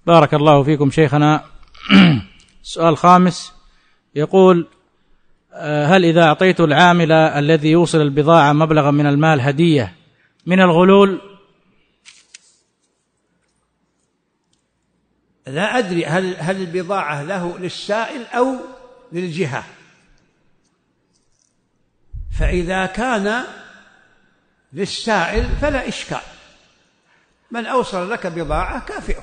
بارك الله فيكم شيخنا. السؤال الخامس يقول: هل إذا أعطيت العامل الذي يوصل البضاعة مبلغا من المال هدية من الغلول؟ لا أدري هل البضاعة له للسائل أو للجهة. فإذا كان للسائل فلا إشكال، من أوصل لك بضاعة كافئه،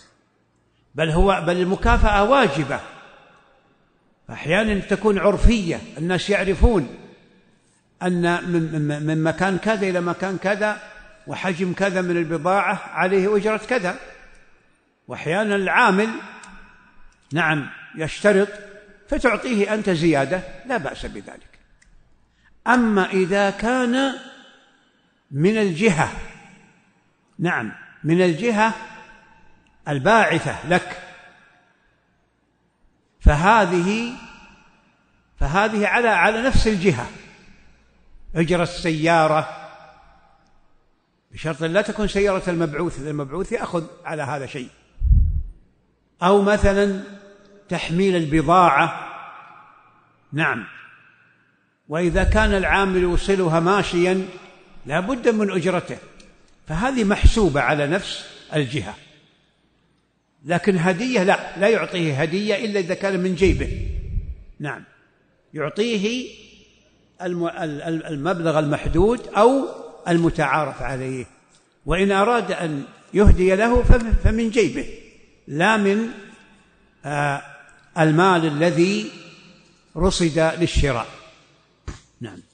بل المكافأة واجبة. أحيانا تكون عرفية، الناس يعرفون أن من مكان كذا إلى مكان كذا وحجم كذا من البضاعة عليه أجرة كذا. وأحيانا العامل نعم يشترط فتعطيه أنت زيادة، لا بأس بذلك. أما إذا كان من الجهة، نعم من الجهة الباعثة لك، فهذه على نفس الجهة، أجرة السيارة، بشرط لا تكون سيارة المبعوث، المبعوث يأخذ على هذا شيء، أو مثلا تحميل البضاعة. نعم. وإذا كان العامل يوصلها ماشيا لا بد من أجرته، فهذه محسوبة على نفس الجهة. لكن هدية لا يعطيه هدية إلا إذا كان من جيبه. نعم، يعطيه المبلغ المحدود أو المتعارف عليه، وإن أراد أن يهدي له فمن جيبه، لا من المال الذي رصد للشراء. نعم.